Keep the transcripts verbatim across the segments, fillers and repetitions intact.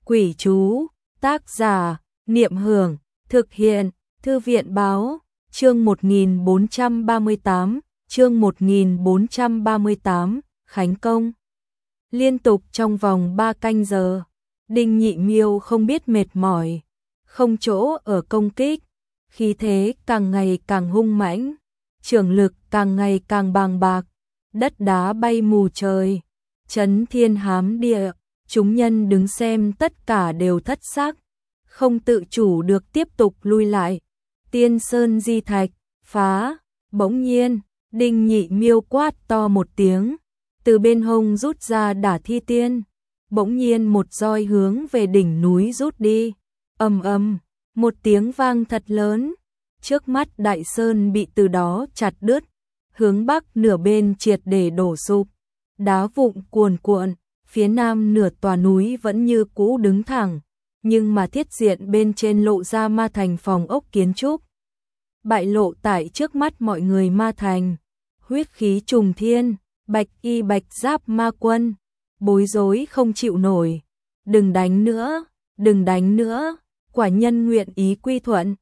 Quỷ chú, tác giả, Niệm Hưởng, thực hiện, Thư viện báo, chương một nghìn bốn trăm ba mươi tám, chương một nghìn bốn trăm ba mươi tám, Khánh Công. Liên tục trong vòng ba canh giờ, Đinh Nhị Miêu không biết mệt mỏi, không chỗ ở công kích, khí thế càng ngày càng hung mãnh, trường lực càng ngày càng bàng bạc, đất đá bay mù trời, chấn thiên hám địa, chúng nhân đứng xem tất cả đều thất sắc, không tự chủ được tiếp tục lui lại. Tiên sơn di thạch, phá, bỗng nhiên, Đinh Nhị Miêu quát to một tiếng, từ bên hông rút ra đả thi tiên, bỗng nhiên một roi hướng về đỉnh núi rút đi, ầm ầm, một tiếng vang thật lớn, trước mắt đại sơn bị từ đó chặt đứt, hướng bắc nửa bên triệt để đổ sụp, đá vụn cuồn cuộn, phía nam nửa tòa núi vẫn như cũ đứng thẳng, nhưng mà thiết diện bên trên lộ ra Ma Thành phòng ốc kiến trúc. Bại lộ tại trước mắt mọi người Ma Thành, huyết khí trùng thiên, bạch y bạch giáp ma quân, bối rối không chịu nổi, đừng đánh nữa, đừng đánh nữa, quả nhân nguyện ý quy thuận.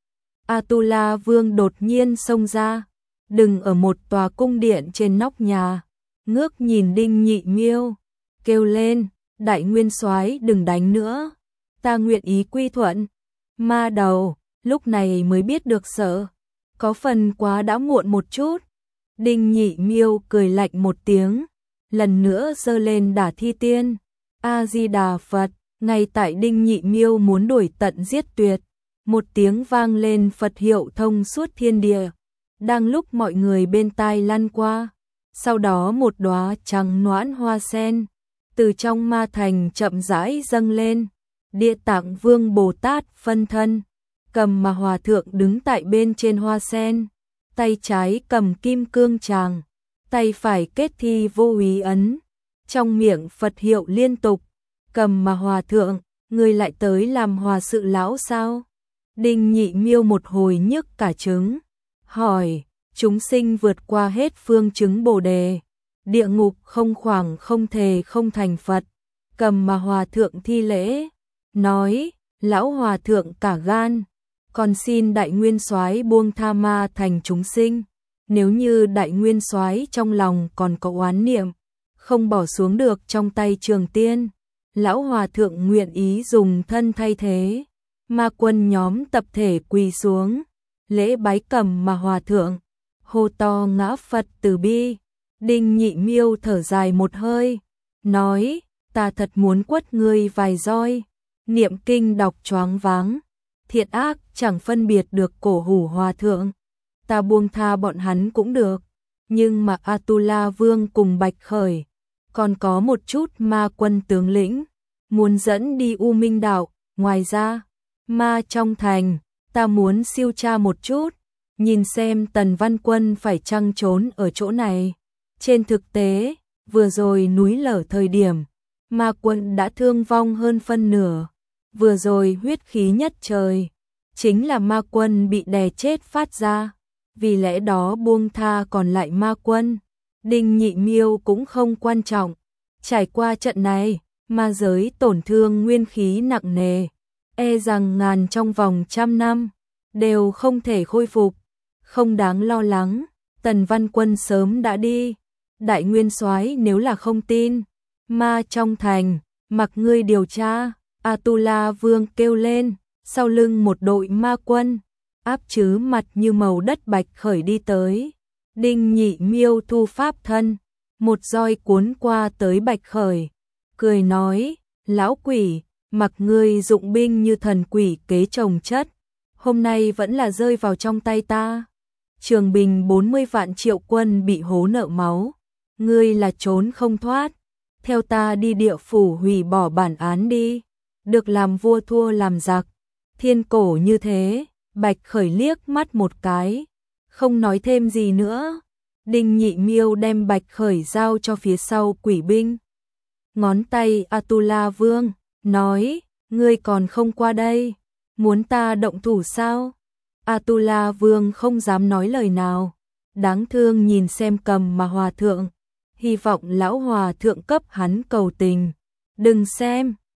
Atula Vương đột nhiên xông ra, đừng ở một tòa cung điện trên nóc nhà, ngước nhìn Đinh Nhị Miêu, kêu lên, đại nguyên soái đừng đánh nữa, ta nguyện ý quy thuận. Ma đầu, lúc này mới biết được sợ, có phần quá đã muộn một chút. Đinh Nhị Miêu cười lạnh một tiếng, lần nữa giơ lên đả thi tiên, A-di-đà Phật, ngay tại Đinh Nhị Miêu muốn đuổi tận giết tuyệt, một tiếng vang lên Phật hiệu thông suốt thiên địa, đang lúc mọi người bên tai lăn qua, sau đó một đóa trắng noãn hoa sen từ trong Ma Thành chậm rãi dâng lên, Địa Tạng Vương Bồ Tát phân thân, cầm mà hòa thượng đứng tại bên trên hoa sen, tay trái cầm kim cương tràng, tay phải kết thi vô úy ấn, trong miệng Phật hiệu liên tục, cầm mà hòa thượng, người lại tới làm hòa sự lão sao? Đinh Nhị Miêu một hồi nhức cả trứng, hỏi, chúng sinh vượt qua hết phương chứng Bồ Đề, địa ngục không khoảng không thề không thành Phật, cầm mà hòa thượng thi lễ, nói, lão hòa thượng cả gan, còn xin đại nguyên soái buông tha Ma Thành chúng sinh, nếu như đại nguyên soái trong lòng còn có oán niệm, không bỏ xuống được trong tay Trường Tiên, lão hòa thượng nguyện ý dùng thân thay thế. Ma quân nhóm tập thể quỳ xuống, lễ bái cầm mà hòa thượng, hô to ngã Phật từ bi. Đinh Nhị Miêu thở dài một hơi, nói, ta thật muốn quất ngươi vài roi, niệm kinh đọc choáng váng, thiện ác chẳng phân biệt được cổ hủ hòa thượng, ta buông tha bọn hắn cũng được, nhưng mà Atula Vương cùng Bạch Khởi, còn có một chút ma quân tướng lĩnh, muốn dẫn đi U Minh Đạo, ngoài ra, ma trong thành, ta muốn siêu tra một chút, nhìn xem Tần Văn Quân phải chăng trốn ở chỗ này. Trên thực tế, vừa rồi núi lở thời điểm, ma quân đã thương vong hơn phân nửa, vừa rồi huyết khí nhất trời, chính là ma quân bị đè chết phát ra, vì lẽ đó buông tha còn lại ma quân. Đinh Nhị Miêu cũng không quan trọng, trải qua trận này, ma giới tổn thương nguyên khí nặng nề, e rằng ngàn trong vòng trăm năm, đều không thể khôi phục, không đáng lo lắng, Tần Văn Quân sớm đã đi, đại nguyên soái nếu là không tin, ma trong thành, mặc ngươi điều tra, Atula Vương kêu lên, sau lưng một đội ma quân, áp chứ mặt như màu đất Bạch Khởi đi tới, Đinh Nhị Miêu thu pháp thân, một roi cuốn qua tới Bạch Khởi, cười nói, lão quỷ, mặc ngươi dụng binh như thần quỷ kế trồng chất, hôm nay vẫn là rơi vào trong tay ta. Trường Bình bốn mươi vạn triệu quân bị hố nợ máu, ngươi là trốn không thoát, theo ta đi địa phủ hủy bỏ bản án đi, được làm vua thua làm giặc, thiên cổ như thế. Bạch Khởi liếc mắt một cái, không nói thêm gì nữa. Đinh Nhị Miêu đem Bạch Khởi giao cho phía sau quỷ binh, ngón tay Atula Vương, nói, ngươi còn không qua đây, muốn ta động thủ sao? Atula Vương không dám nói lời nào, đáng thương nhìn xem cầm mà hòa thượng, hy vọng lão hòa thượng cấp hắn cầu tình. Đừng xem,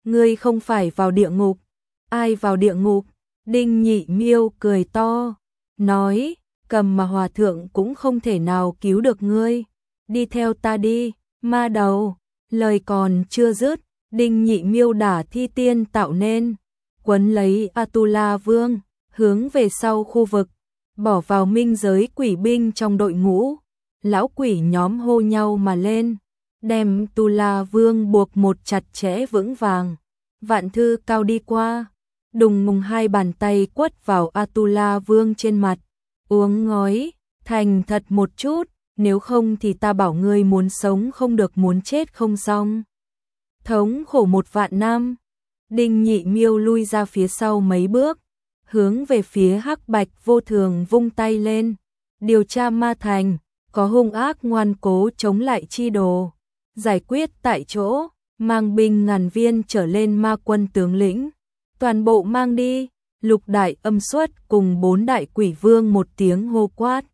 Ngươi không phải vào địa ngục. Ai vào địa ngục? Đinh Nhị Miêu cười to, nói, Cầm mà hòa thượng cũng không thể nào cứu được ngươi. Đi theo ta đi, ma đầu. Lời còn chưa dứt, Đinh Nhị Miêu đã thi tiên tạo nên, quấn lấy Atula Vương, hướng về sau khu vực, bỏ vào minh giới quỷ binh trong đội ngũ. Lão quỷ nhóm hô nhau mà lên, đem Atula Vương buộc một chặt chẽ vững vàng. Vạn Thư Cao đi qua, đùng ngùng hai bàn tay quất vào Atula Vương trên mặt, uống ngói, thành thật một chút, nếu không thì ta bảo ngươi muốn sống không được muốn chết không xong. Thống khổ một vạn năm. Đinh Nhị Miêu lui ra phía sau mấy bước, hướng về phía Hắc Bạch Vô Thường vung tay lên, điều tra ma thành, có hung ác ngoan cố chống lại chi đồ, giải quyết tại chỗ, mang binh ngàn viên trở lên ma quân tướng lĩnh, toàn bộ mang đi. Lục đại âm xuất cùng bốn đại quỷ vương một tiếng hô quát.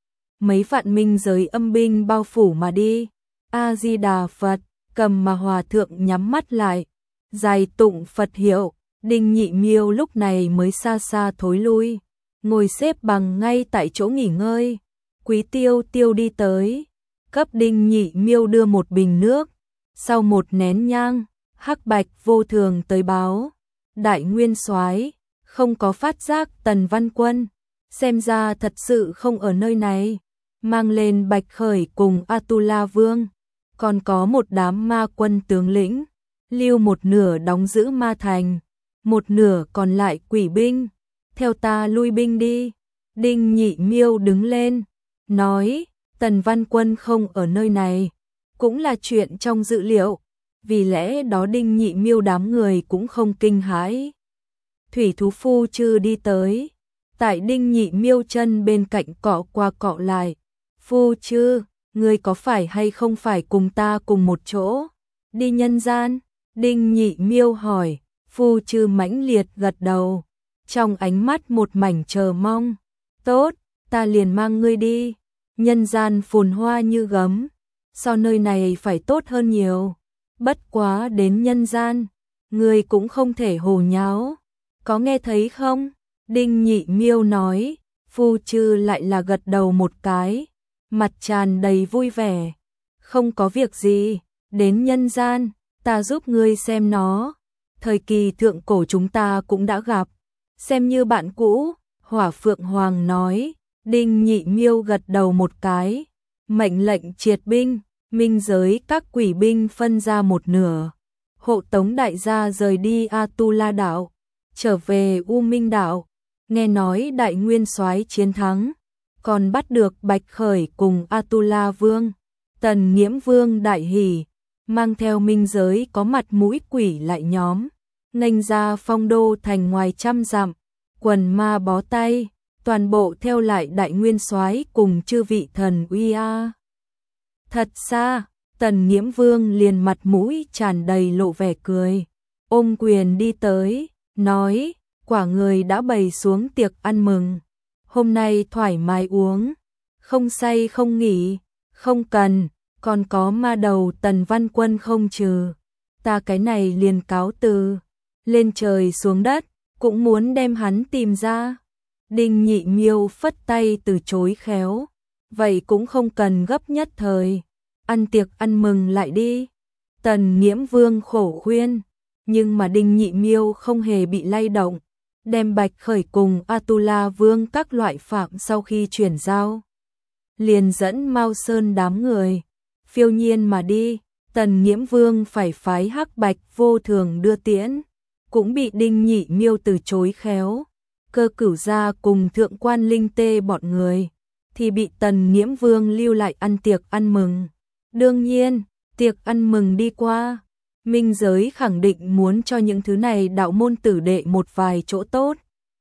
Mấy vạn minh giới âm binh bao phủ mà đi. A Di Đà Phật. Cầm mà hòa thượng nhắm mắt lại, dài tụng Phật hiệu. Đinh Nhị Miêu lúc này mới xa xa thối lui, ngồi xếp bằng ngay tại chỗ nghỉ ngơi. Quý Tiêu Tiêu đi tới, cấp Đinh Nhị Miêu đưa một bình nước. Sau một nén nhang, Hắc Bạch Vô Thường tới báo, Đại Nguyên Soái không có phát giác Tần Văn Quân, xem ra thật sự không ở nơi này, mang lên Bạch Khởi cùng Atula Vương, còn có một đám ma quân tướng lĩnh, lưu một nửa đóng giữ ma thành, một nửa còn lại quỷ binh, theo ta lui binh đi. Đinh Nhị Miêu đứng lên, nói, Tần Văn Quân không ở nơi này, cũng là chuyện trong dự liệu, vì lẽ đó Đinh Nhị Miêu đám người cũng không kinh hãi. Thủy thú phu chư đi tới, tại Đinh Nhị Miêu chân bên cạnh cọ qua cọ lại. Phu chư, ngươi có phải hay không phải cùng ta cùng một chỗ đi nhân gian? Đinh Nhị Miêu hỏi. Phu chư mãnh liệt gật đầu, trong ánh mắt một mảnh chờ mong. Tốt, ta liền mang ngươi đi. Nhân gian phồn hoa như gấm, so nơi này phải tốt hơn nhiều. Bất quá đến nhân gian, ngươi cũng không thể hồ nháo, có nghe thấy không? Đinh Nhị Miêu nói. Phu chư lại là gật đầu một cái, mặt tràn đầy vui vẻ. Không có việc gì, đến nhân gian, ta giúp ngươi xem nó. Thời kỳ thượng cổ chúng ta cũng đã gặp, xem như bạn cũ. Hỏa Phượng Hoàng nói. Đinh Nhị Miêu gật đầu một cái, mệnh lệnh triệt binh, minh giới các quỷ binh phân ra một nửa, hộ tống đại gia rời đi Atula đảo, trở về U Minh đảo. Nghe nói Đại Nguyên Soái chiến thắng, còn bắt được Bạch Khởi cùng Atula Vương. Tần Nghiễm Vương đại hỉ, mang theo minh giới có mặt mũi quỷ lại nhóm, nghênh ra phong đô thành ngoài trăm dặm, quần ma bó tay, toàn bộ theo lại Đại Nguyên Soái cùng chư vị thần uy a. Thật xa, Tần Nghiễm Vương liền mặt mũi tràn đầy lộ vẻ cười, ôm quyền đi tới, nói, quả người đã bày xuống tiệc ăn mừng, hôm nay thoải mái uống, không say không nghỉ, không cần, còn có ma đầu Tần Văn Quân không trừ, ta cái này liền cáo từ, lên trời xuống đất, cũng muốn đem hắn tìm ra. Đinh Nhị Miêu phất tay từ chối khéo, vậy cũng không cần gấp nhất thời, ăn tiệc ăn mừng lại đi. Tần Nghiễm Vương khổ khuyên, nhưng mà Đinh Nhị Miêu không hề bị lay động, đem Bạch Khởi cùng Atula Vương các loại phạm sau khi chuyển giao, liền dẫn Mao Sơn đám người phiêu nhiên mà đi. Tần Nghiễm Vương phải phái Hắc Bạch Vô Thường đưa tiễn, cũng bị Đinh Nhị Miêu từ chối khéo. Cơ Cửu gia cùng Thượng quan Linh Tê bọn người thì bị Tần Nghiễm Vương lưu lại ăn tiệc ăn mừng. Đương nhiên, tiệc ăn mừng đi qua, minh giới khẳng định muốn cho những thứ này đạo môn tử đệ một vài chỗ tốt.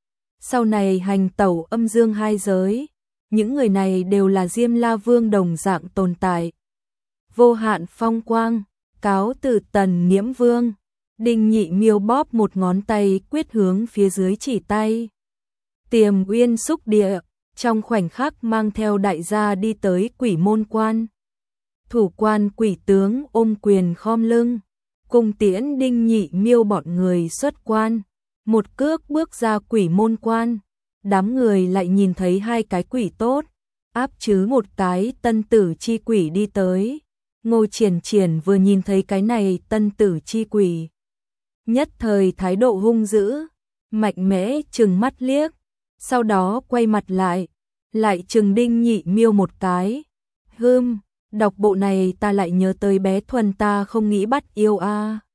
Sau này hành tẩu âm dương hai giới, những người này đều là Diêm La Vương đồng dạng tồn tại. Vô hạn phong quang, cáo từ Tần Nghiễm Vương. Đinh Nhị Miêu bóp một ngón tay quyết hướng phía dưới chỉ tay. Tiềm Uyên xúc địa, trong khoảnh khắc mang theo đại gia đi tới Quỷ Môn Quan. Thủ quan quỷ tướng ôm quyền khom lưng, cùng tiễn Đinh Nhị Miêu bọn người xuất quan, một cước bước ra quỷ môn quan, đám người lại nhìn thấy hai cái quỷ tốt, áp chứ một cái tân tử chi quỷ đi tới. Ngô Triển Triển vừa nhìn thấy cái này tân tử chi quỷ, nhất thời thái độ hung dữ, mạnh mẽ trừng mắt liếc, sau đó quay mặt lại, lại trừng Đinh Nhị Miêu một cái. Hừm, đọc bộ này ta lại nhớ tới bé Thuần ta không nghĩ bắt yêu a. À.